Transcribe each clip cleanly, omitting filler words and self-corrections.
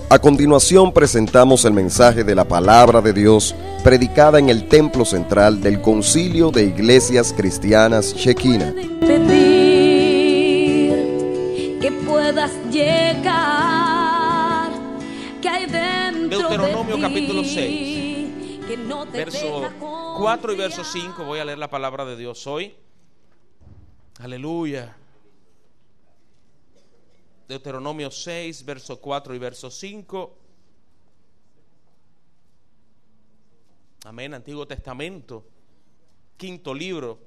A continuación presentamos el mensaje de la Palabra de Dios predicada en el templo central del Concilio de Iglesias Cristianas Shekinah. Pedir que puedas llegar, que hay dentro Deuteronomio de ti, capítulo 6, que no te verso deja 4 y verso 5. Voy a leer la palabra de Dios hoy. Aleluya. Deuteronomio 6, verso 4 y verso 5. Amén. Antiguo Testamento, quinto libro.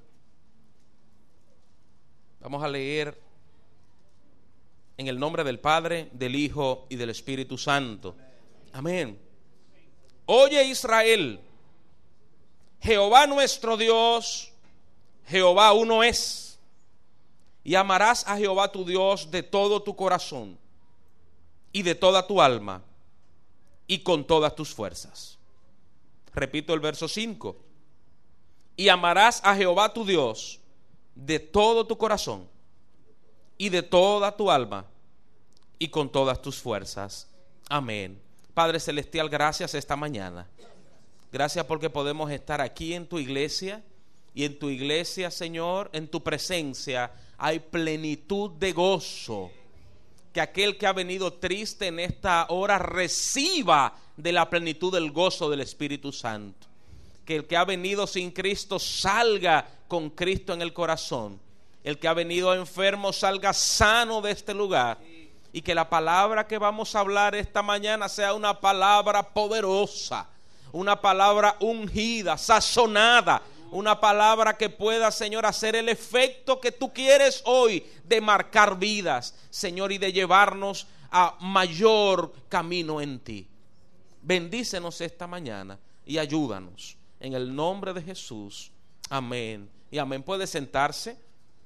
Vamos a leer en el nombre del Padre, del Hijo y del Espíritu Santo. Amén. Oye, Israel, Jehová nuestro Dios, Jehová uno es. Y amarás a Jehová tu Dios de todo tu corazón y de toda tu alma y con todas tus fuerzas. Repito el verso 5. Y amarás a Jehová tu Dios de todo tu corazón y de toda tu alma y con todas tus fuerzas. Amén. Padre Celestial, gracias esta mañana. Gracias porque podemos estar aquí en tu iglesia. Y en tu iglesia, Señor, en tu presencia hay plenitud de gozo. Que aquel que ha venido triste en esta hora reciba de la plenitud del gozo del Espíritu Santo. Que el que ha venido sin Cristo salga con Cristo en el corazón. El que ha venido enfermo salga sano de este lugar. Y que la palabra que vamos a hablar esta mañana sea una palabra poderosa, una palabra ungida, sazonada, una palabra que pueda, Señor, hacer el efecto que tú quieres hoy de marcar vidas, Señor, y de llevarnos a mayor camino en ti. Bendícenos esta mañana y ayúdanos en el nombre de Jesús. Amén y amén. Puede sentarse.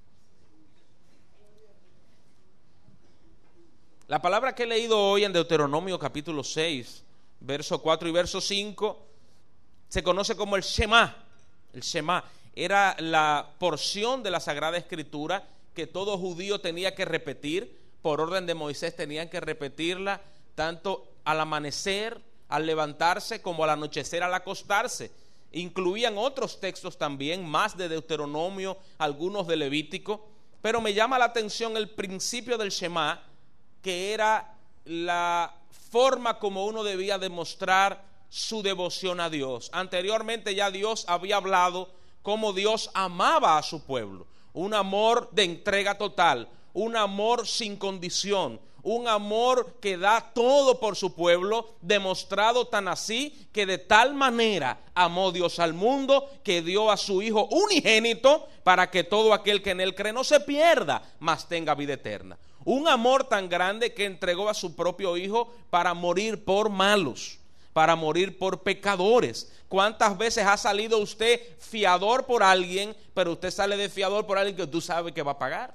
La palabra que he leído hoy en Deuteronomio capítulo 6, verso 4 y verso 5, se conoce como el Shema. El Shema era la porción de la Sagrada Escritura que todo judío tenía que repetir. Por orden de Moisés tenían que repetirla tanto al amanecer, al levantarse, como al anochecer, al acostarse. Incluían otros textos también, más de Deuteronomio, algunos de Levítico. Pero me llama la atención el principio del Shema, que era la forma como uno debía demostrar su devoción a Dios. Anteriormente ya Dios había hablado cómo Dios amaba a su pueblo, un amor de entrega total, un amor sin condición, un amor que da todo por su pueblo, demostrado tan así que de tal manera amó Dios al mundo que dio a su Hijo unigénito para que todo aquel que en él cree no se pierda, mas tenga vida eterna. Un amor tan grande que entregó a su propio Hijo para morir por malos, para morir por pecadores. ¿Cuántas veces ha salido usted fiador por alguien, pero usted sale de fiador por alguien que tú sabe que va a pagar?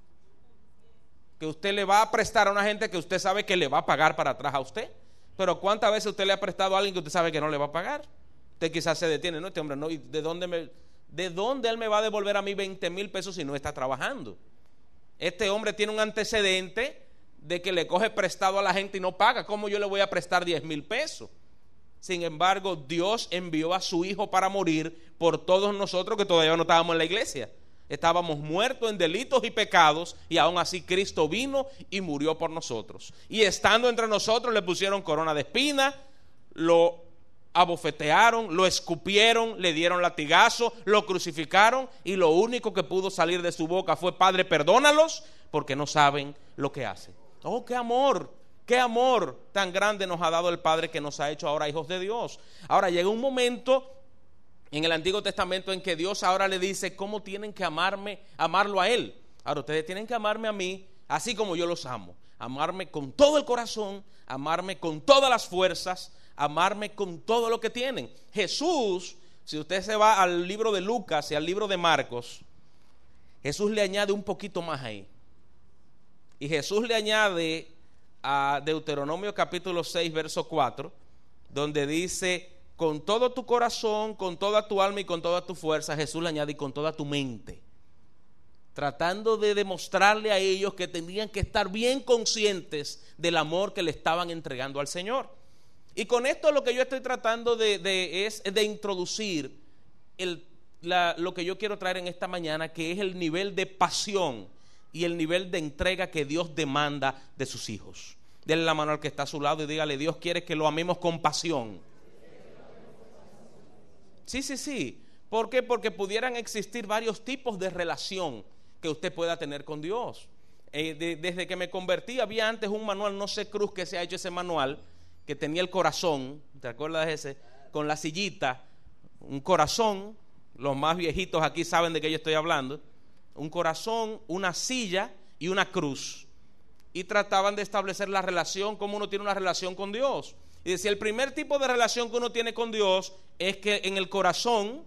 Que usted le va a prestar a una gente que usted sabe que le va a pagar para atrás a usted. Pero ¿cuántas veces usted le ha prestado a alguien que usted sabe que no le va a pagar? Usted quizás se detiene, no, este hombre no, ¿y de dónde él me va a devolver a mí 20,000 pesos si no está trabajando? Este hombre tiene un antecedente de que le coge prestado a la gente y no paga. ¿Cómo yo le voy a prestar 10,000 pesos? Sin embargo, Dios envió a su Hijo para morir por todos nosotros que todavía no estábamos en la iglesia. Estábamos muertos en delitos y pecados, y aún así Cristo vino y murió por nosotros. Y estando entre nosotros le pusieron corona de espinas, lo abofetearon, lo escupieron, le dieron latigazo, lo crucificaron, y lo único que pudo salir de su boca fue: Padre, perdónalos porque no saben lo que hacen. Oh, qué amor. Qué amor tan grande nos ha dado el Padre, que nos ha hecho ahora hijos de Dios. Ahora llega un momento en el Antiguo Testamento en que Dios ahora le dice cómo tienen que amarlo a Él. Ahora ustedes tienen que amarme a mí así como yo los amo. Amarme con todo el corazón, amarme con todas las fuerzas, amarme con todo lo que tienen. Jesús, si usted se va al libro de Lucas y al libro de Marcos, Jesús le añade un poquito más ahí. Y Jesús le añade a Deuteronomio capítulo 6 verso 4, donde dice: con todo tu corazón, con toda tu alma y con toda tu fuerza. Jesús le añade: y con toda tu mente. tratando de demostrarle a ellos que tenían que estar bien conscientes del amor que le estaban entregando al Señor. Y con esto lo que yo estoy tratando es de introducir lo que yo quiero traer en esta mañana, que es el nivel de pasión y el nivel de entrega que Dios demanda de sus hijos. Denle la mano al que está a su lado y dígale: Dios quiere que lo amemos con pasión. Sí. ¿Por qué? Porque pudieran existir varios tipos de relación que usted pueda tener con Dios. Desde que me convertí había antes un manual, no sé Cruz que se ha hecho ese manual, que tenía el corazón, ¿te acuerdas de ese? Con la sillita, un corazón, los más viejitos aquí saben de qué yo estoy hablando, un corazón, una silla y una cruz. Y trataban de establecer la relación, cómo uno tiene una relación con Dios. Y decía, el primer tipo de relación que uno tiene con Dios es que en el corazón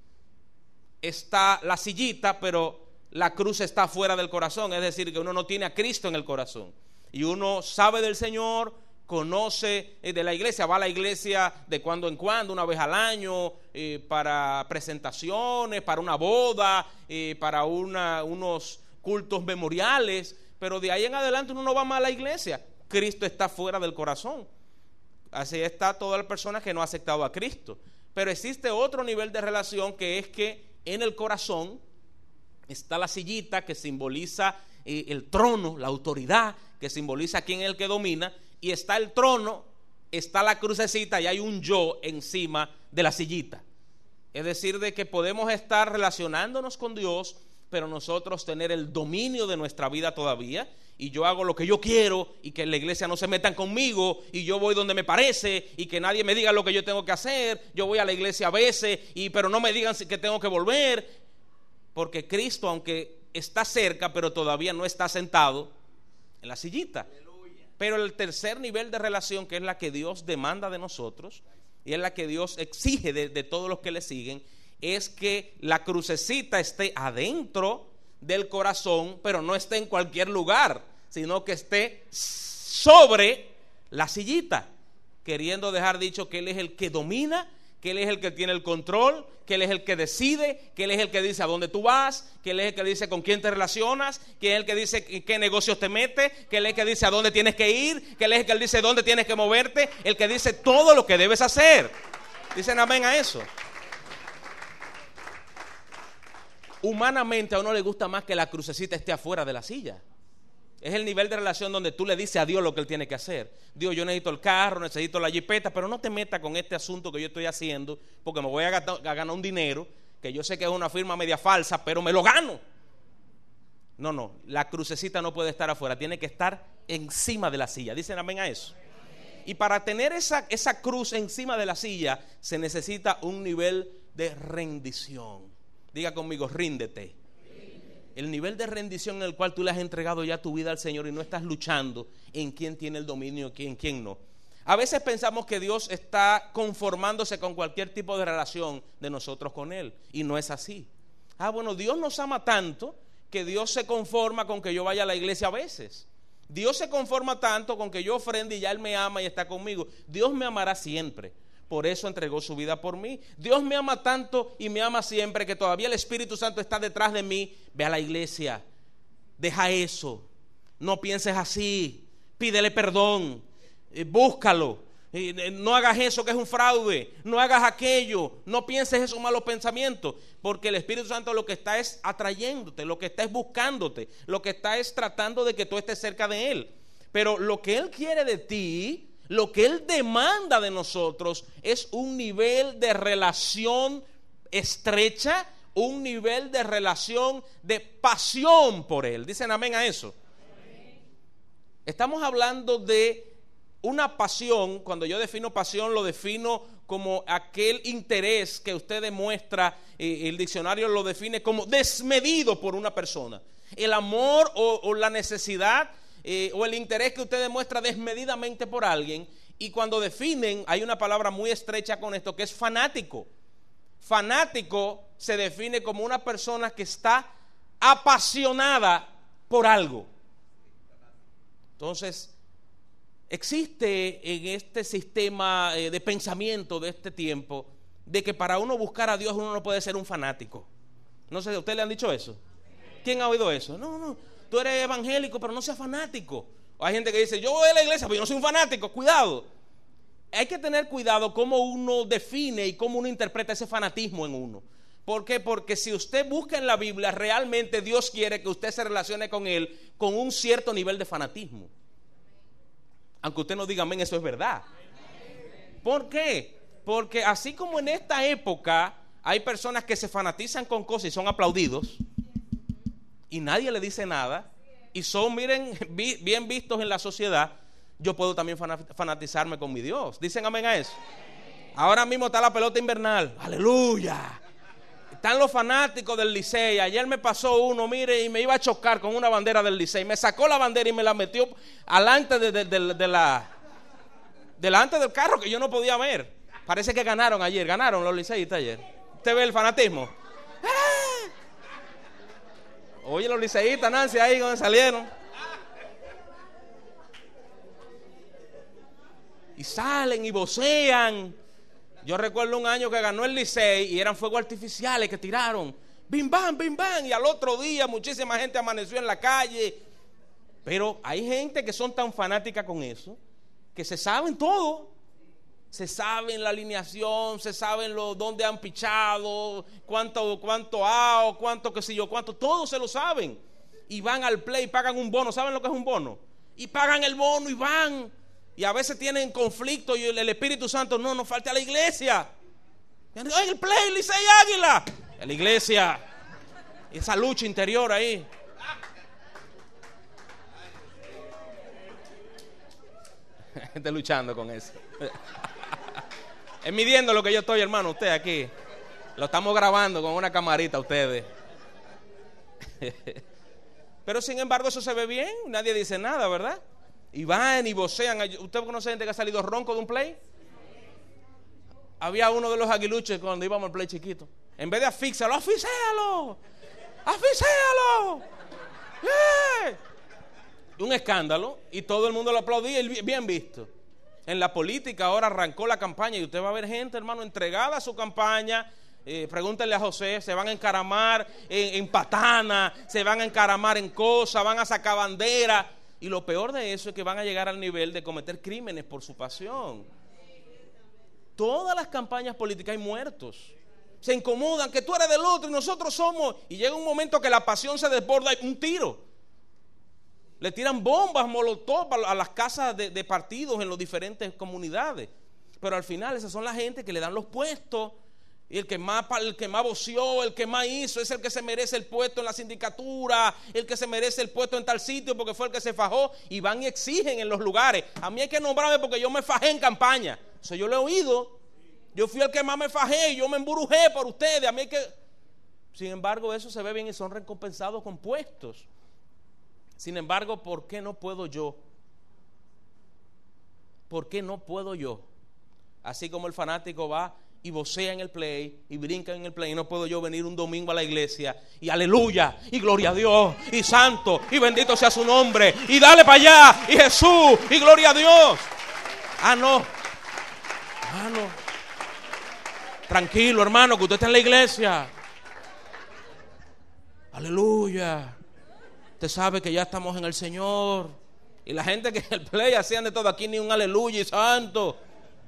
está la sillita, pero la cruz está fuera del corazón. Es decir, que uno no tiene a Cristo en el corazón. Y uno sabe del Señor, conoce de la iglesia, va a la iglesia de cuando en cuando, una vez al año, para presentaciones, para una boda, para unos cultos memoriales, pero de ahí en adelante uno no va más a la iglesia. Cristo está fuera del corazón. Así está toda la persona que no ha aceptado a Cristo. Pero existe otro nivel de relación, que es que en el corazón está la sillita, que simboliza el trono, la autoridad, que simboliza quién es el que domina, y está el trono, está la crucecita y hay un yo encima de la sillita. Es decir, de que podemos estar relacionándonos con Dios, pero nosotros tener el dominio de nuestra vida todavía, y yo hago lo que yo quiero, y que en la iglesia no se metan conmigo, y yo voy donde me parece, y que nadie me diga lo que yo tengo que hacer. Yo voy a la iglesia a veces, pero no me digan que tengo que volver, porque Cristo, aunque está cerca, pero todavía no está sentado en la sillita. Pero el tercer nivel de relación, que es la que Dios demanda de nosotros, y es la que Dios exige de todos los que le siguen, es que la crucecita esté adentro del corazón, pero no esté en cualquier lugar, sino que esté sobre la sillita, queriendo dejar dicho que Él es el que domina, que Él es el que tiene el control, que Él es el que decide, que Él es el que dice a dónde tú vas, que Él es el que dice con quién te relacionas, que Él es el que dice qué negocios te mete, que Él es el que dice a dónde tienes que ir, que Él es el que dice dónde tienes que moverte, el que dice todo lo que debes hacer. Dicen amén a eso. Humanamente a uno le gusta más que la crucecita esté afuera de la silla. Es el nivel de relación donde tú le dices a Dios lo que Él tiene que hacer. Dios, yo necesito el carro, necesito la jipeta, pero no te metas con este asunto que yo estoy haciendo, porque me voy a ganar un dinero, que yo sé que es una firma media falsa, pero me lo gano. No, la crucecita no puede estar afuera, tiene que estar encima de la silla. Dicen amén a eso. Y para tener esa cruz encima de la silla, se necesita un nivel de rendición. Diga conmigo, ríndete. El nivel de rendición en el cual tú le has entregado ya tu vida al Señor y no estás luchando en quién tiene el dominio y en quién no. A veces pensamos que Dios está conformándose con cualquier tipo de relación de nosotros con Él, y no es así. Bueno, Dios nos ama tanto que Dios se conforma con que yo vaya a la iglesia a veces. Dios se conforma tanto con que yo ofrende y ya Él me ama y está conmigo. Dios me amará siempre. Por eso entregó su vida por mí. Dios me ama tanto y me ama siempre que todavía el Espíritu Santo está detrás de mí. Ve a la iglesia, deja eso, no pienses así, pídele perdón, búscalo, no hagas eso que es un fraude, no hagas aquello, no pienses esos malos pensamientos, porque el Espíritu Santo lo que está es atrayéndote, lo que está es buscándote, lo que está es tratando de que tú estés cerca de Él. Pero lo que Él quiere de ti, lo que Él demanda de nosotros es un nivel de relación estrecha, un nivel de relación de pasión por Él. Dicen amén a eso. Estamos hablando de una pasión. Cuando yo defino pasión, lo defino como aquel interés que usted demuestra. El diccionario lo define como desmedido por una persona. El amor o la necesidad o el interés que usted demuestra desmedidamente por alguien. Y cuando definen, hay una palabra muy estrecha con esto, que es fanático. Fanático se define como una persona que está apasionada por algo. Entonces, existe en este sistema de pensamiento de este tiempo de que para uno buscar a Dios uno no puede ser un fanático. No sé, ¿a usted le han dicho eso? ¿Quién ha oído eso? No, tú eres evangélico, pero no seas fanático. O hay gente que dice, yo voy a la iglesia, pero yo no soy un fanático. Cuidado. Hay que tener cuidado cómo uno define y cómo uno interpreta ese fanatismo en uno. ¿Por qué? Porque si usted busca en la Biblia, realmente Dios quiere que usted se relacione con Él con un cierto nivel de fanatismo. Aunque usted no diga amén, eso es verdad. ¿Por qué? Porque así como en esta época hay personas que se fanatizan con cosas y son aplaudidos y nadie le dice nada y son, miren, bien vistos en la sociedad, yo puedo también fanatizarme con mi Dios. ¿Dicen amén a eso? Ahora mismo está la pelota invernal. ¡Aleluya! Están los fanáticos del Licey. Ayer me pasó uno, mire, y me iba a chocar con una bandera del Licey. Me sacó la bandera y me la metió alante delante del carro que yo no podía ver. Parece que ganaron ayer. Ganaron los liceístas ayer. ¿Usted ve el fanatismo? ¡Ah! Oye, los liceístas, Nancy, ahí donde salieron. Y salen y vocean. Yo recuerdo un año que ganó el Licey y eran fuegos artificiales que tiraron. Bim, bam, bim, bam. Y al otro día muchísima gente amaneció en la calle. Pero hay gente que son tan fanáticas con eso que se saben todo. Se saben la alineación, se saben dónde han pichado, cuánto out, cuánto qué sé yo, cuánto, todo se lo saben. Y van al play, pagan un bono. ¿Saben lo que es un bono? Y pagan el bono y van. Y a veces tienen conflicto y el Espíritu Santo, no falte a la iglesia. ¡Ay, el play, Licey Águila! A la iglesia. Esa lucha interior ahí. Gente luchando con eso. Es midiendo lo que yo estoy, hermano, usted aquí. Lo estamos grabando con una camarita ustedes. Pero sin embargo eso se ve bien, nadie dice nada, ¿verdad? Y van y vocean. ¿Usted conoce gente que ha salido ronco de un play? Había uno de los aguiluches cuando íbamos al play chiquito. En vez de asfixiarlo, ¡asfixialo! ¡Asfixialo! Un escándalo. Y todo el mundo lo aplaudía, y bien visto. En la política ahora arrancó la campaña y usted va a ver gente, hermano, entregada a su campaña. Pregúntenle a José, se van a encaramar en patana, se van a encaramar en cosas, van a sacar bandera. Y lo peor de eso es que van a llegar al nivel de cometer crímenes por su pasión. Todas las campañas políticas hay muertos. Se incomodan, que tú eres del otro y nosotros somos. Y llega un momento que la pasión se desborda y un tiro. Le tiran bombas, molotov a las casas de partidos en las diferentes comunidades. Pero al final esas son la gente que le dan los puestos. Y el que más voció, el que más hizo, es el que se merece el puesto en la sindicatura, el que se merece el puesto en tal sitio porque fue el que se fajó. Y van y exigen en los lugares. A mí hay que nombrarme porque yo me fajé en campaña. Eso yo lo he oído. Yo fui el que más me fajé y yo me embrujé por ustedes. A mí hay que... Sin embargo, eso se ve bien y son recompensados con puestos. Sin embargo, ¿por qué no puedo yo? ¿Por qué no puedo yo? Así como el fanático va y vocea en el play y brinca en el play, no puedo yo venir un domingo a la iglesia y aleluya y gloria a Dios y santo y bendito sea su nombre y dale para allá y Jesús y gloria a Dios. No. Tranquilo, hermano, que usted está en la iglesia. Aleluya. Usted sabe que ya estamos en el Señor. Y la gente que en el play hacían de todo, aquí ni un aleluya y santo.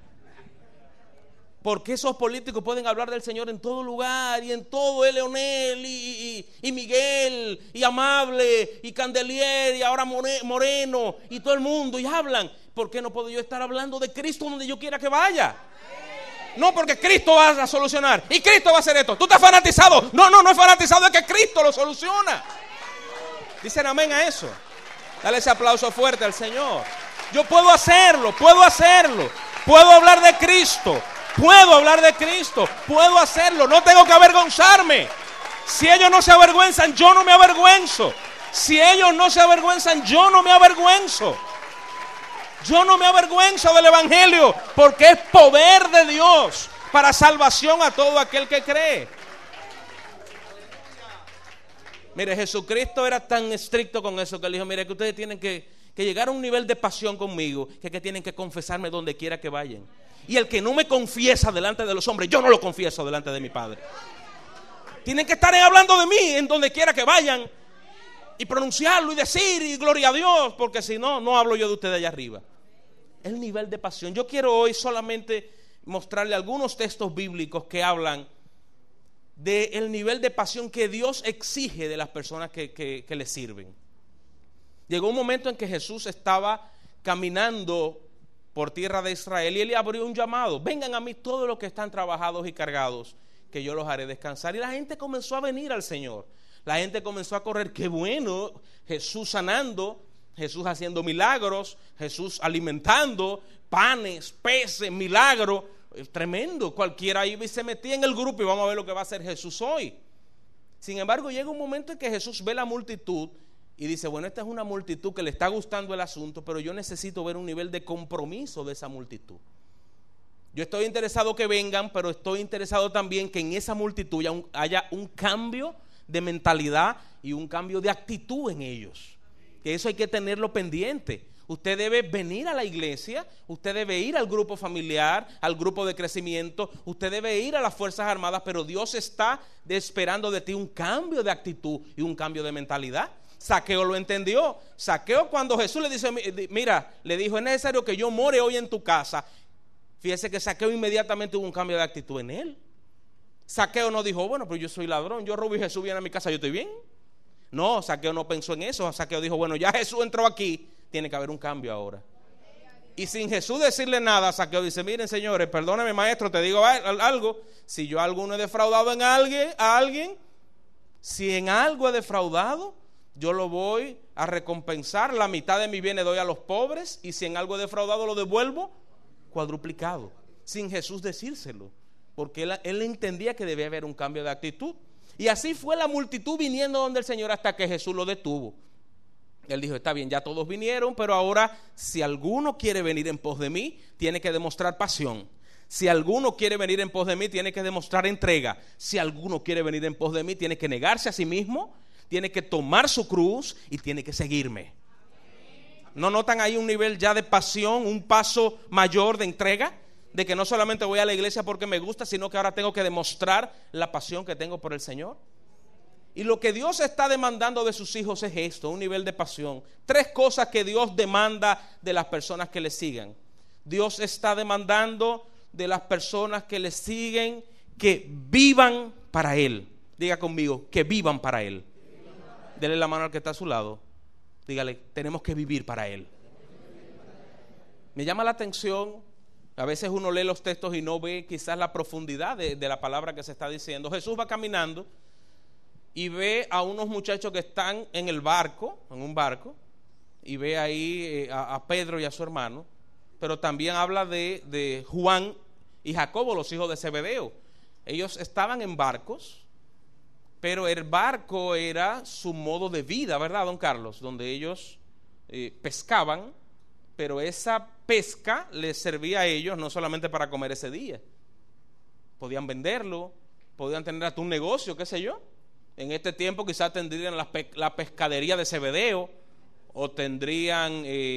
¿Por qué esos políticos pueden hablar del Señor en todo lugar y en todo? Leonel y Miguel y Amable y Candelier y ahora Moreno y todo el mundo y hablan. ¿Por qué no puedo yo estar hablando de Cristo donde yo quiera que vaya? No, porque Cristo va a solucionar y Cristo va a hacer esto. ¿Tú estás fanatizado? No es fanatizado, es que Cristo lo soluciona. Dicen amén a eso. Dale ese aplauso fuerte al Señor. Yo puedo hacerlo. Puedo hablar de Cristo. Puedo hacerlo. No tengo que avergonzarme. Si ellos no se avergüenzan, yo no me avergüenzo. Si ellos no se avergüenzan, yo no me avergüenzo. Yo no me avergüenzo del Evangelio, porque es poder de Dios para salvación a todo aquel que cree. Mire, Jesucristo era tan estricto con eso que él dijo, mire, que ustedes tienen que llegar a un nivel de pasión conmigo, que tienen que confesarme donde quiera que vayan. Y el que no me confiesa delante de los hombres, yo no lo confieso delante de mi Padre. Tienen que estar hablando de mí en donde quiera que vayan. y pronunciarlo y decir y gloria a Dios, porque si no, no hablo yo de ustedes allá arriba. El nivel de pasión. Yo quiero hoy solamente mostrarle algunos textos bíblicos que hablan del nivel de pasión que Dios exige de las personas que le sirven. Llegó un momento en que Jesús estaba caminando por tierra de Israel y él le abrió un llamado: vengan a mí todos los que están trabajados y cargados, que yo los haré descansar. Y la gente comenzó a venir al Señor. La gente comenzó a correr. Qué bueno, Jesús sanando, Jesús haciendo milagros, Jesús alimentando, panes, peces, milagros. Tremendo. Cualquiera ahí se metía en el grupo y vamos a ver lo que va a hacer Jesús hoy. Sin embargo, llega un momento en que Jesús ve la multitud y dice: bueno, esta es una multitud que le está gustando el asunto, pero yo necesito ver un nivel de compromiso de esa multitud. Yo estoy interesado que vengan, pero estoy interesado también que en esa multitud haya un cambio de mentalidad y un cambio de actitud en ellos. Que eso hay que tenerlo pendiente. Usted debe venir a la iglesia, usted debe ir al grupo familiar, al grupo de crecimiento, usted debe ir a las Fuerzas Armadas, pero Dios está esperando de ti un cambio de actitud y un cambio de mentalidad. Zaqueo lo entendió. Zaqueo, cuando Jesús le dice: mira, le dijo, es necesario que yo more hoy en tu casa. Fíjese que Zaqueo inmediatamente hubo un cambio de actitud en él. Zaqueo no dijo: bueno, pero yo soy ladrón, yo robo y Jesús viene a mi casa, yo estoy bien. No, Zaqueo no pensó en eso. Zaqueo dijo: bueno, ya Jesús entró aquí, tiene que haber un cambio ahora. Y sin Jesús decirle nada, Zaqueo dice: miren, señores, perdóname, maestro, te digo algo. Si yo alguno he defraudado a alguien, si en algo he defraudado, yo lo voy a recompensar. La mitad de mi bienes doy a los pobres, y si en algo he defraudado lo devuelvo cuadruplicado. Sin Jesús decírselo, porque él entendía que debía haber un cambio de actitud. Y así fue la multitud viniendo donde el Señor hasta que Jesús lo detuvo. Él dijo: está bien, ya todos vinieron, pero ahora si alguno quiere venir en pos de mí, tiene que demostrar pasión. Si alguno quiere venir en pos de mí, tiene que demostrar entrega. Si alguno quiere venir en pos de mí, tiene que negarse a sí mismo, tiene que tomar su cruz y tiene que seguirme. ¿No notan ahí un nivel ya de pasión, un paso mayor de entrega? De que no solamente voy a la iglesia porque me gusta, sino que ahora tengo que demostrar la pasión que tengo por el Señor. Y lo que Dios está demandando de sus hijos es esto: un nivel de pasión. 3 cosas que Dios demanda de las personas que le sigan. Dios está demandando de las personas que le siguen que vivan para Él. Diga conmigo: que vivan para Él. Dele la mano al que está a su lado. Dígale: tenemos que vivir para Él. Me llama la atención, a veces uno lee los textos y no ve quizás la profundidad de la palabra que se está diciendo. Jesús va caminando y ve a unos muchachos que están en el barco, en un barco, y ve ahí a Pedro y a su hermano, pero también habla de Juan y Jacobo, los hijos de Zebedeo. Ellos estaban en barcos, pero el barco era su modo de vida, ¿verdad, don Carlos? Donde ellos pescaban, pero esa pesca les servía a ellos no solamente para comer ese día. Podían venderlo, podían tener hasta un negocio, qué sé yo. En este tiempo quizás tendrían la pescadería de Zebedeo, o tendrían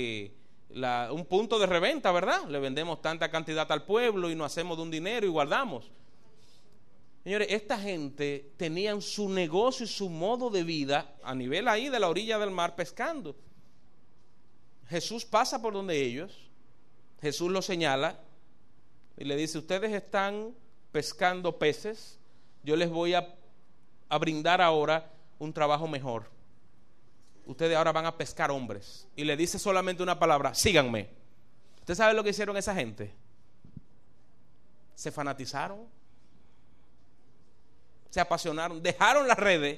un punto de reventa, ¿verdad? Le vendemos tanta cantidad al pueblo y nos hacemos de un dinero y guardamos. Señores, esta gente tenían su negocio y su modo de vida a nivel ahí de la orilla del mar pescando. Jesús pasa por donde ellos, Jesús los señala y le dice: ustedes están pescando peces, yo les voy a brindar ahora un trabajo mejor. Ustedes ahora van a pescar hombres. Y le dice solamente una palabra: síganme. ¿Usted sabe lo que hicieron esa gente? Se fanatizaron, se apasionaron, dejaron las redes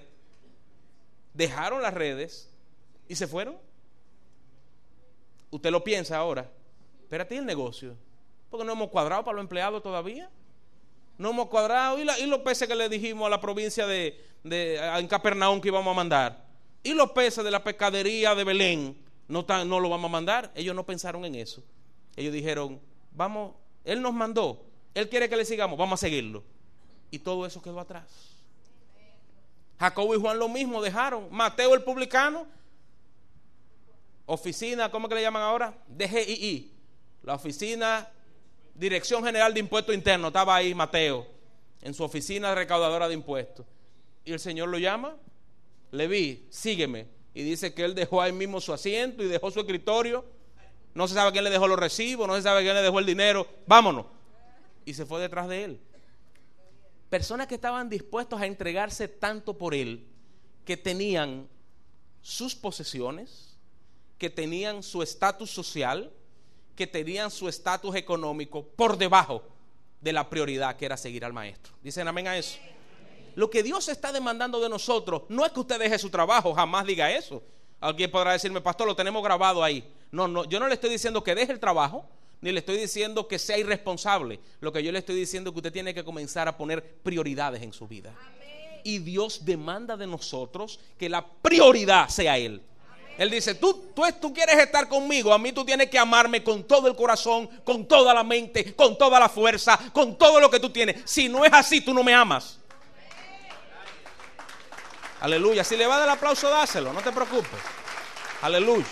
y se fueron. Usted lo piensa ahora: espérate, el negocio, porque no hemos cuadrado para los empleados todavía. No hemos cuadrado. ¿Y los peces que le dijimos a la provincia en Capernaum que íbamos a mandar? ¿Y los peces de la pescadería de Belén? No lo vamos a mandar. Ellos no pensaron en eso. Ellos dijeron: vamos, Él nos mandó, Él quiere que le sigamos, vamos a seguirlo. Y todo eso quedó atrás. Jacobo y Juan lo mismo dejaron. Mateo el publicano, oficina, ¿cómo que le llaman ahora? DGII, la oficina Dirección General de Impuestos Internos. Estaba ahí Mateo en su oficina recaudadora de impuestos, y el Señor lo llama: Leví, sígueme. y dice que él dejó ahí mismo su asiento y dejó su escritorio. No se sabe quién le dejó los recibos, no se sabe quién le dejó el dinero. Vámonos. Y se fue detrás de él. Personas que estaban dispuestos a entregarse tanto por él, que tenían sus posesiones, que tenían su estatus social, que tenían su estatus económico por debajo de la prioridad que era seguir al maestro. ¿Dicen amén a eso? Lo que Dios está demandando de nosotros no es que usted deje su trabajo, jamás diga eso. Alguien podrá decirme, pastor, lo tenemos grabado ahí. No, yo no le estoy diciendo que deje el trabajo, ni le estoy diciendo que sea irresponsable. Lo que yo le estoy diciendo es que usted tiene que comenzar a poner prioridades en su vida. Amén. Y Dios demanda de nosotros que la prioridad sea Él. Amén. Él dice, tú quieres estar conmigo, a mí tú tienes que amarme con todo el corazón, con toda la mente, con toda la fuerza, con todo lo que tú tienes. Si no es así, tú no me amas. Aleluya. Si le va a dar el aplauso, dáselo, no te preocupes. Aleluya.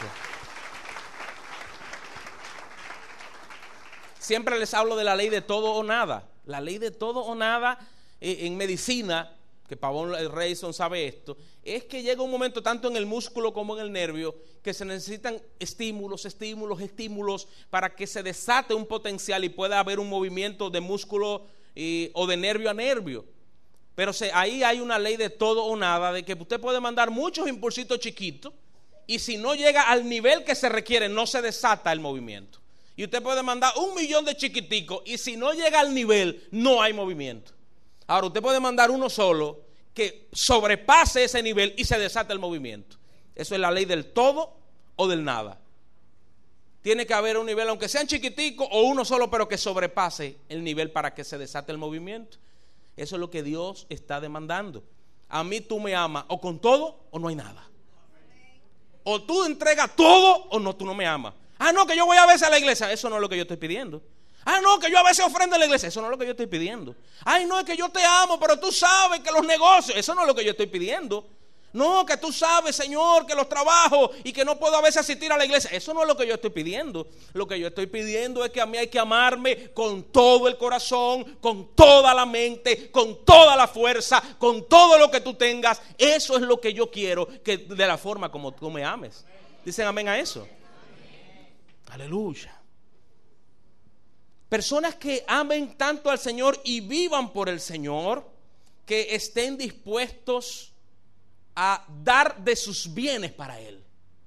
Siempre les hablo de la ley de todo o nada. La ley de todo o nada en medicina, que Pavón Reison sabe esto, es que llega un momento tanto en el músculo como en el nervio que se necesitan estímulos para que se desate un potencial y pueda haber un movimiento de músculo o de nervio a nervio. Pero ahí hay una ley de todo o nada, de que usted puede mandar muchos impulsitos chiquitos y si no llega al nivel que se requiere, no se desata el movimiento. Y usted puede mandar 1,000,000 de chiquiticos y si no llega al nivel, no hay movimiento. Ahora, usted puede mandar uno solo que sobrepase ese nivel y se desata el movimiento. Eso es la ley del todo o del nada. Tiene que haber un nivel, aunque sean chiquiticos o uno solo, pero que sobrepase el nivel para que se desate el movimiento. Eso es lo que Dios está demandando. A mí tú me amas o con todo o no hay nada. O tú entregas todo o no, tú no me amas. Ah, no, que yo voy a veces a la iglesia. Eso no es lo que yo estoy pidiendo. Ah, no, que yo a veces ofrendo en la iglesia. Eso no es lo que yo estoy pidiendo. Ay, no, es que yo te amo, pero tú sabes que los negocios. Eso no es lo que yo estoy pidiendo. No, que tú sabes, Señor, que los trabajos y que no puedo a veces asistir a la iglesia. Eso no es lo que yo estoy pidiendo. Lo que yo estoy pidiendo es que a mí hay que amarme con todo el corazón, con toda la mente, con toda la fuerza, con todo lo que tú tengas. Eso es lo que yo quiero, que de la forma como tú me ames. ¿Dicen amén a eso? Aleluya. Personas que amen tanto al Señor y vivan por el Señor, que estén dispuestos a dar de sus bienes para Él.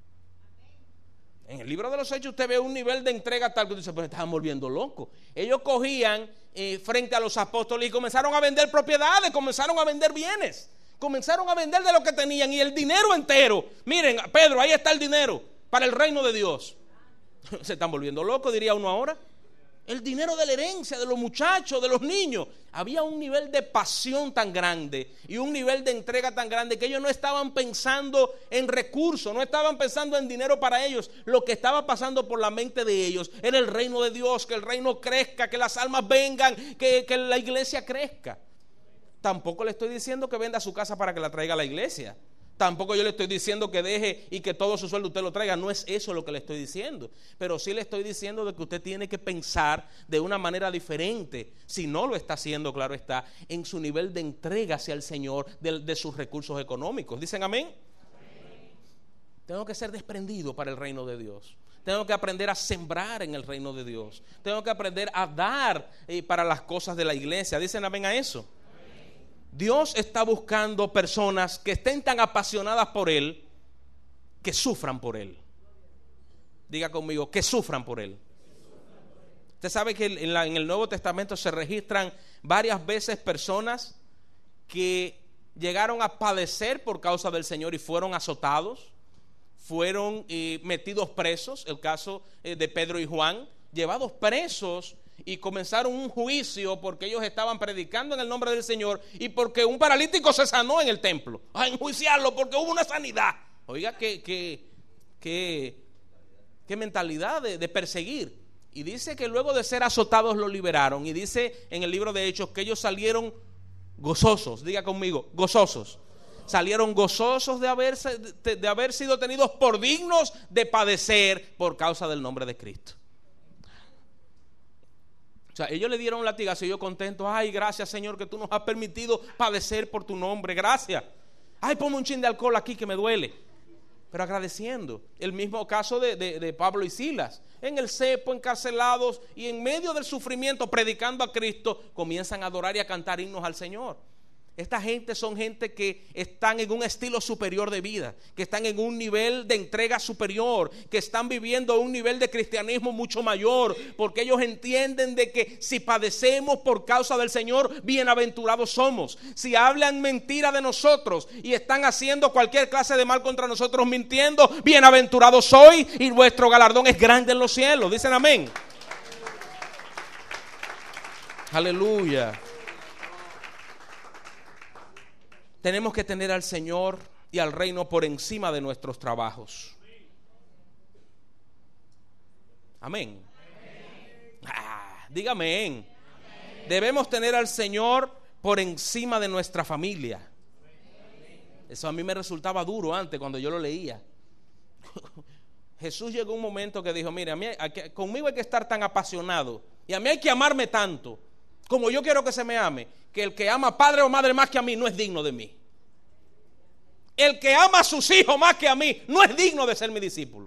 En el libro de los Hechos usted ve un nivel de entrega tal que dice, pues estaban volviendo locos. Ellos cogían frente a los apóstoles y comenzaron a vender propiedades, comenzaron a vender bienes, comenzaron a vender de lo que tenían y el dinero entero. Miren, Pedro, ahí está el dinero para el reino de Dios. Se están volviendo locos, diría uno ahora. El dinero de la herencia, de los muchachos, de los niños. Había un nivel de pasión tan grande y un nivel de entrega tan grande que ellos no estaban pensando en recursos, no estaban pensando en dinero para ellos. Lo que estaba pasando por la mente de ellos era el reino de Dios, que el reino crezca, que las almas vengan, que la iglesia crezca. Tampoco le estoy diciendo que venda su casa para que la traiga a la iglesia. Tampoco yo le estoy diciendo que deje y que todo su sueldo usted lo traiga. No es eso lo que le estoy diciendo. Pero sí le estoy diciendo de que usted tiene que pensar de una manera diferente. Si no lo está haciendo, claro está, en su nivel de entrega hacia el Señor de sus recursos económicos. ¿Dicen amén? Amén. Tengo que ser desprendido para el reino de Dios. Tengo que aprender a sembrar en el reino de Dios. Tengo que aprender a dar para las cosas de la iglesia. ¿Dicen amén a eso? Dios está buscando personas que estén tan apasionadas por Él, que sufran por Él. Diga conmigo, que sufran por Él. Usted sabe que en el Nuevo Testamento se registran varias veces personas que llegaron a padecer por causa del Señor y fueron azotados, fueron metidos presos. El caso de Pedro y Juan, llevados presos y comenzaron un juicio porque ellos estaban predicando en el nombre del Señor y porque un paralítico se sanó en el templo. A enjuiciarlo porque hubo una sanidad. Oiga, qué mentalidad de perseguir. Y dice que luego de ser azotados lo liberaron. Y dice en el libro de Hechos que ellos salieron gozosos. Diga conmigo, gozosos. Salieron gozosos de haber sido tenidos por dignos de padecer por causa del nombre de Cristo. O sea, ellos le dieron un latigazo y yo contento. Ay, gracias, Señor, que tú nos has permitido padecer por tu nombre. Gracias. Ay, ponme un chin de alcohol aquí que me duele. pero agradeciendo. El mismo caso de Pablo y Silas, en el cepo, encarcelados, y en medio del sufrimiento, predicando a Cristo, comienzan a adorar y a cantar himnos al Señor. Esta gente son gente que están en un estilo superior de vida, que están en un nivel de entrega superior, que están viviendo un nivel de cristianismo mucho mayor, porque ellos entienden de que si padecemos por causa del Señor, bienaventurados somos. Si hablan mentira de nosotros y están haciendo cualquier clase de mal contra nosotros mintiendo, bienaventurados soy y vuestro galardón es grande en los cielos. Dicen amén. Aleluya. Tenemos que tener al Señor y al reino por encima de nuestros trabajos. Amén. Dígame amén. Debemos tener al Señor por encima de nuestra familia. Eso a mí me resultaba duro antes cuando yo lo leía. Jesús llegó un momento que dijo, mire, conmigo hay que estar tan apasionado y a mí hay que amarme tanto como yo quiero que se me ame, que el que ama a padre o madre más que a mí no es digno de mí. El que ama a sus hijos más que a mí no es digno de ser mi discípulo.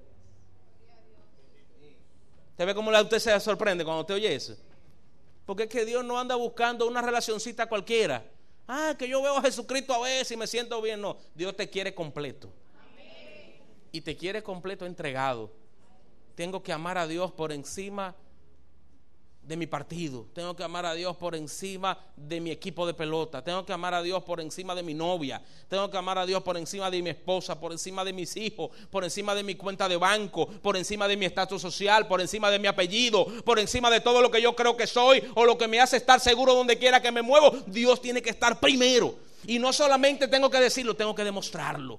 ¿Usted ve cómo usted se sorprende cuando usted oye eso? Porque es que Dios no anda buscando una relacioncita cualquiera. Que yo veo a Jesucristo a veces y me siento bien. No, Dios te quiere completo. Y te quiere completo entregado. Tengo que amar a Dios por encima de mi partido, tengo que amar a Dios por encima de mi equipo de pelota, tengo que amar a Dios por encima de mi novia, tengo que amar a Dios por encima de mi esposa, por encima de mis hijos, por encima de mi cuenta de banco, por encima de mi estatus social, por encima de mi apellido, por encima de todo lo que yo creo que soy o lo que me hace estar seguro donde quiera que me muevo. Dios tiene que estar primero, y no solamente tengo que decirlo, tengo que demostrarlo.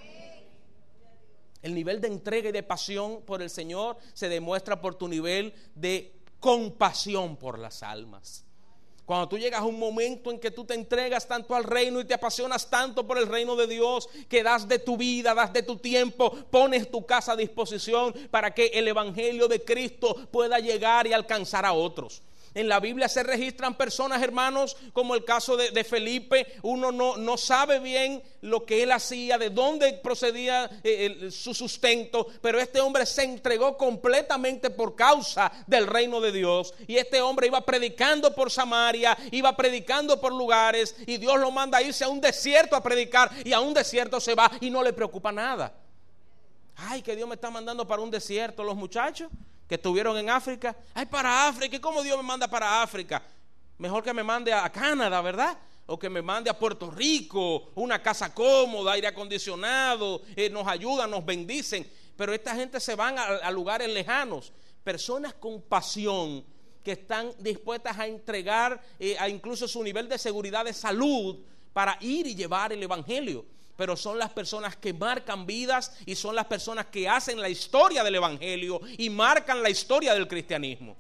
El nivel de entrega y de pasión por el Señor se demuestra por tu nivel de compasión por las almas. Cuando tú llegas a un momento en que tú te entregas tanto al reino y te apasionas tanto por el reino de Dios, que das de tu vida, das de tu tiempo, pones tu casa a disposición para que el evangelio de Cristo pueda llegar y alcanzar a otros. En la Biblia se registran personas, hermanos, como el caso de Felipe. Uno no sabe bien lo que él hacía, de dónde procedía su sustento, pero este hombre se entregó completamente por causa del reino de Dios. Y este hombre iba predicando por Samaria, iba predicando por lugares, y Dios lo manda a irse a un desierto a predicar, y a un desierto se va y no le preocupa nada. Ay, que Dios me está mandando para un desierto. Los muchachos que estuvieron en África, para África, ¿y cómo Dios me manda para África? Mejor que me mande a Canadá, ¿verdad? O que me mande a Puerto Rico, una casa cómoda, aire acondicionado, nos ayudan, nos bendicen. Pero esta gente se van a lugares lejanos, personas con pasión, que están dispuestas a entregar a incluso su nivel de seguridad de salud para ir y llevar el evangelio. Pero son las personas que marcan vidas y son las personas que hacen la historia del evangelio y marcan la historia del cristianismo.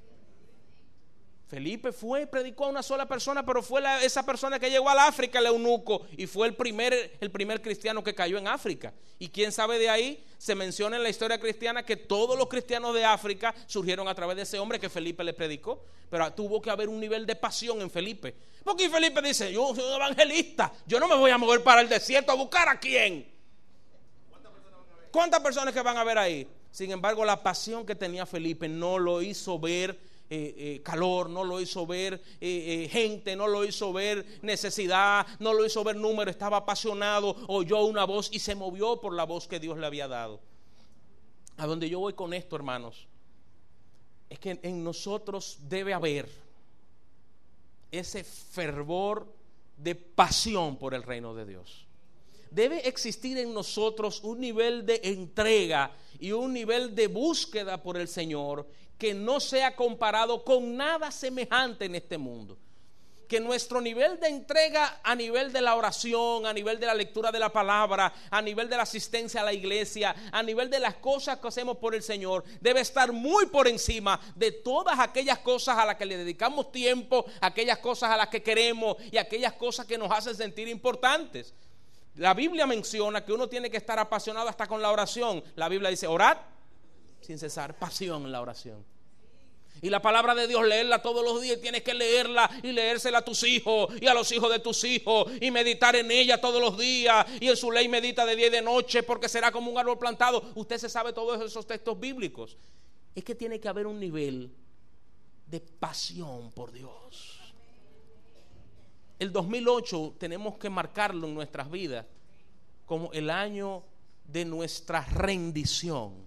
Felipe predicó a una sola persona, pero fue esa persona que llegó al África, el eunuco, y fue el primer cristiano que cayó en África. Y quién sabe, de ahí se menciona en la historia cristiana que todos los cristianos de África surgieron a través de ese hombre que Felipe le predicó. Pero tuvo que haber un nivel de pasión en Felipe, porque Felipe dice: yo soy un evangelista, yo no me voy a mover para el desierto a buscar a quién. ¿Cuántas personas que van a ver ahí? Sin embargo, la pasión que tenía Felipe no lo hizo ver calor, no lo hizo ver gente, no lo hizo ver necesidad, no lo hizo ver número. Estaba apasionado, oyó una voz y se movió por la voz que Dios le había dado. A donde yo voy con esto, hermanos, es que en nosotros debe haber ese fervor de pasión por el reino de Dios. Debe existir en nosotros un nivel de entrega y un nivel de búsqueda por el Señor que no sea comparado con nada semejante en este mundo. Que nuestro nivel de entrega a nivel de la oración, a nivel de la lectura de la palabra, a nivel de la asistencia a la iglesia, a nivel de las cosas que hacemos por el Señor, debe estar muy por encima de todas aquellas cosas a las que le dedicamos tiempo, aquellas cosas a las que queremos y aquellas cosas que nos hacen sentir importantes. La Biblia menciona que uno tiene que estar apasionado hasta con la oración. La Biblia dice: orad sin cesar, pasión en la oración. Y la palabra de Dios, leerla todos los días. Tienes que leerla y leérsela a tus hijos y a los hijos de tus hijos. Y meditar en ella todos los días. Y en su ley medita de día y de noche, porque será como un árbol plantado. Usted se sabe todos esos textos bíblicos. Es que tiene que haber un nivel de pasión por Dios. El 2008 tenemos que marcarlo en nuestras vidas como el año de nuestra rendición.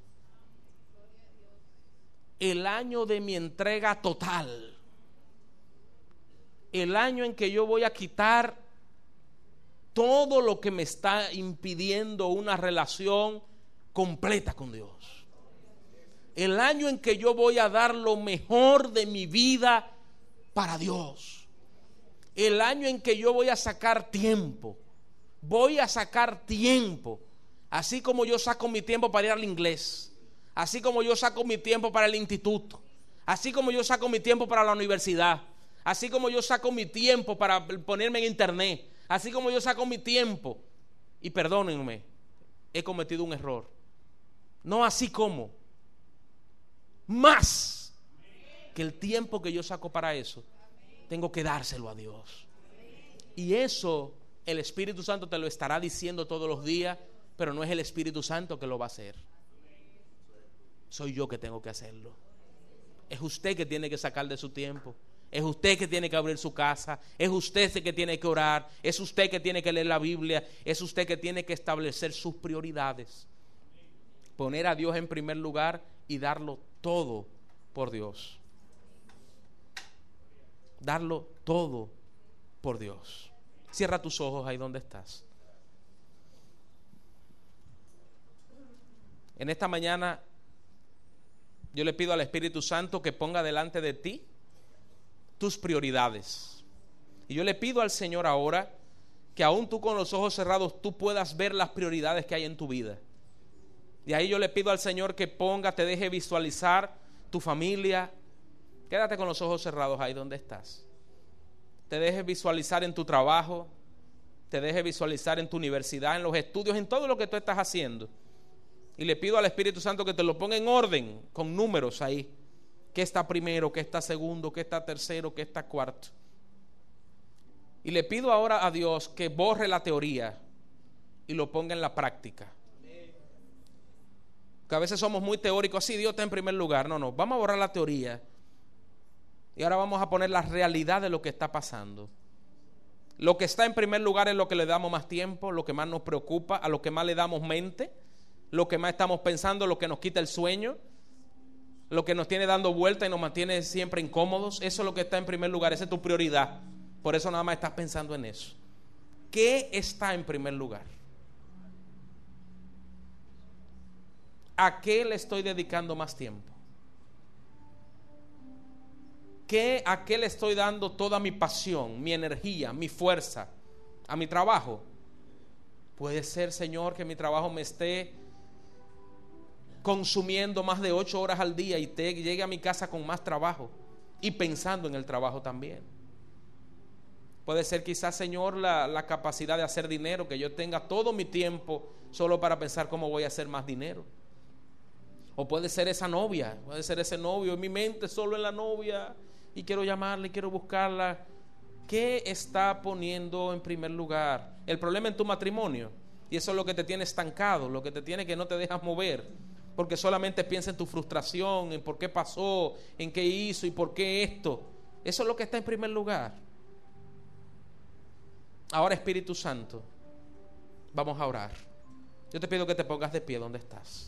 El año de mi entrega total. El año en que yo voy a quitar todo lo que me está impidiendo una relación completa con Dios. El año en que yo voy a dar lo mejor de mi vida para Dios. El año en que yo voy a sacar tiempo. Voy a sacar tiempo. Así como yo saco mi tiempo para ir al inglés. Así como yo saco mi tiempo para el instituto. Así como yo saco mi tiempo para la universidad. Así como yo saco mi tiempo para ponerme en internet. Así como yo saco mi tiempo. Y perdónenme, he cometido un error. No así como. Más que el tiempo que yo saco para eso, tengo que dárselo a Dios. Y eso el Espíritu Santo te lo estará diciendo todos los días, pero no es el Espíritu Santo que lo va a hacer. Soy yo que tengo que hacerlo. Es usted que tiene que sacar de su tiempo. Es usted que tiene que abrir su casa. Es usted que tiene que orar. Es usted que tiene que leer la Biblia. Es usted que tiene que establecer sus prioridades. Poner a Dios en primer lugar y darlo todo por Dios. Darlo todo por Dios. Cierra tus ojos ahí donde estás. En esta mañana yo le pido al Espíritu Santo que ponga delante de ti tus prioridades. Y yo le pido al Señor ahora que aún tú con los ojos cerrados tú puedas ver las prioridades que hay en tu vida. Y ahí yo le pido al Señor que te deje visualizar tu familia. Quédate con los ojos cerrados ahí donde estás. Te deje visualizar en tu trabajo, te deje visualizar en tu universidad, en los estudios, en todo lo que tú estás haciendo. Y le pido al Espíritu Santo que te lo ponga en orden, con números ahí. ¿Qué está primero? ¿Qué está segundo? ¿Qué está tercero? ¿Qué está cuarto? Y le pido ahora a Dios que borre la teoría y lo ponga en la práctica. Que a veces somos muy teóricos, así Dios está en primer lugar. No, vamos a borrar la teoría. Y ahora vamos a poner la realidad de lo que está pasando. Lo que está en primer lugar es lo que le damos más tiempo, lo que más nos preocupa, a lo que más le damos mente, lo que más estamos pensando, lo que nos quita el sueño, lo que nos tiene dando vuelta y nos mantiene siempre incómodos. Eso es lo que está en primer lugar, esa es tu prioridad. Por eso nada más estás pensando en eso. ¿Qué está en primer lugar? ¿A qué le estoy dedicando más tiempo? ¿A qué le estoy dando toda mi pasión, mi energía, mi fuerza? ¿A mi trabajo? Puede ser, Señor, que mi trabajo me esté consumiendo más de 8 horas al día y llegue a mi casa con más trabajo y pensando en el trabajo también. Puede ser quizás, Señor, la capacidad de hacer dinero, que yo tenga todo mi tiempo solo para pensar cómo voy a hacer más dinero. O puede ser esa novia, puede ser ese novio, en mi mente solo en la novia y quiero llamarla y quiero buscarla. ¿Qué está poniendo en primer lugar? El problema en tu matrimonio, y eso es lo que te tiene estancado, lo que te tiene que no te dejas mover, porque solamente piensa en tu frustración, en por qué pasó, en qué hizo y por qué esto. Eso es lo que está en primer lugar. Ahora, Espíritu Santo, vamos a orar. Yo te pido que te pongas de pie donde estás.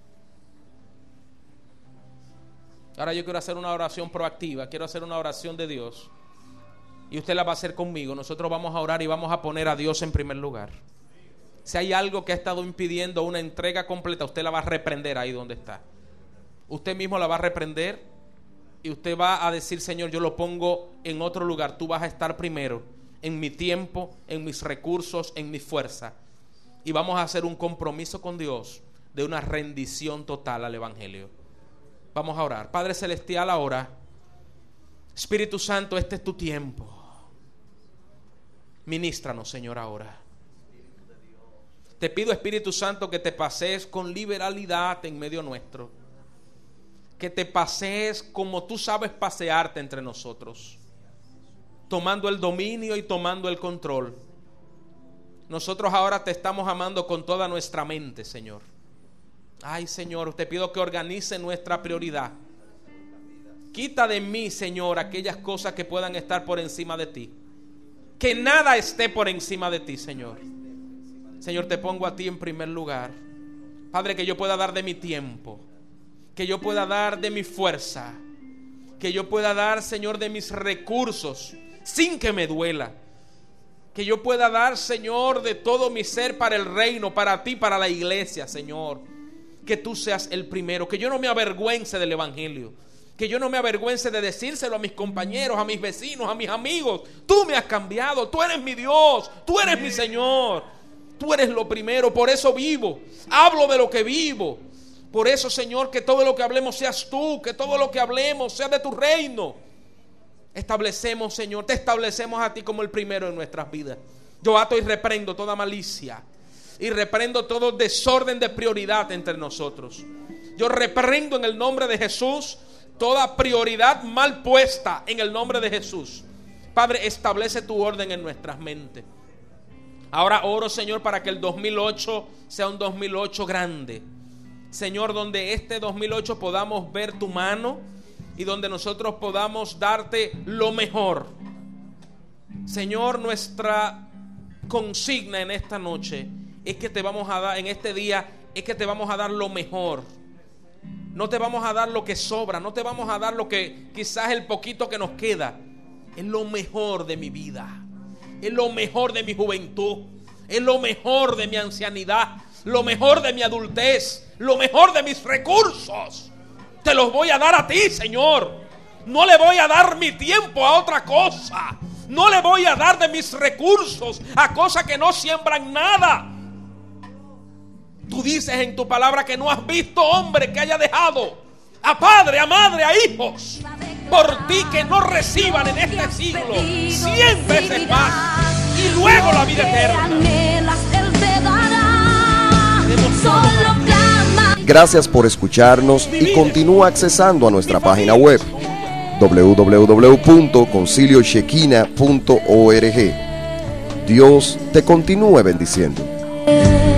Ahora yo quiero hacer una oración proactiva, quiero hacer una oración de Dios. Y usted la va a hacer conmigo. Nosotros vamos a orar y vamos a poner a Dios en primer lugar. Si hay algo que ha estado impidiendo una entrega completa, usted la va a reprender ahí donde está. Usted mismo la va a reprender y usted va a decir: Señor, yo lo pongo en otro lugar. Tú vas a estar primero en mi tiempo, en mis recursos, en mi fuerza. Y vamos a hacer un compromiso con Dios de una rendición total al Evangelio. Vamos a orar. Padre Celestial, ahora, Espíritu Santo, este es tu tiempo. Ministranos, Señor, ahora. Te pido, Espíritu Santo, que te pasees con liberalidad en medio nuestro. que te pasees como tú sabes pasearte entre nosotros, tomando el dominio y tomando el control. Nosotros ahora te estamos amando con toda nuestra mente, Señor. Ay, Señor, te pido que organice nuestra prioridad. Quita de mí, Señor, aquellas cosas que puedan estar por encima de ti. Que nada esté por encima de ti, Señor. Señor, te pongo a ti en primer lugar. Padre, que yo pueda dar de mi tiempo, que yo pueda dar de mi fuerza, que yo pueda dar, Señor, de mis recursos sin que me duela, que yo pueda dar, Señor, de todo mi ser para el reino, para ti, para la iglesia, Señor. Que tú seas el primero, que yo no me avergüence del evangelio, que yo no me avergüence de decírselo a mis compañeros, a mis vecinos, a mis amigos. Tú me has cambiado, tú eres mi Dios, tú eres mi Señor, tú eres lo primero. Por eso vivo, hablo de lo que vivo. Por eso, Señor, que todo lo que hablemos seas tú, que todo lo que hablemos sea de tu reino. Establecemos, Señor, te establecemos a ti como el primero en nuestras vidas. Yo ato y reprendo toda malicia y reprendo todo desorden de prioridad entre nosotros. Yo reprendo en el nombre de Jesús toda prioridad mal puesta en el nombre de Jesús. Padre, establece tu orden en nuestras mentes. Ahora oro, Señor, para que el 2008 sea un 2008 grande. Señor, donde este 2008 podamos ver tu mano y donde nosotros podamos darte lo mejor. Señor, nuestra consigna en esta noche es que te vamos a dar, en este día, es que te vamos a dar lo mejor. No te vamos a dar lo que sobra, no te vamos a dar lo que quizás el poquito que nos queda. Es lo mejor de mi vida, es lo mejor de mi juventud, es lo mejor de mi ancianidad, lo mejor de mi adultez, lo mejor de mis recursos. Te los voy a dar a ti, Señor. No le voy a dar mi tiempo a otra cosa. No le voy a dar de mis recursos a cosas que no siembran nada. Tú dices en tu palabra que no has visto hombre que haya dejado a padre, a madre, a hijos por ti, que no reciban en este siglo 100 veces más y luego la vida eterna. Gracias por escucharnos y continúa accesando a nuestra página web www.concilioshekinah.org. Dios te continúe bendiciendo.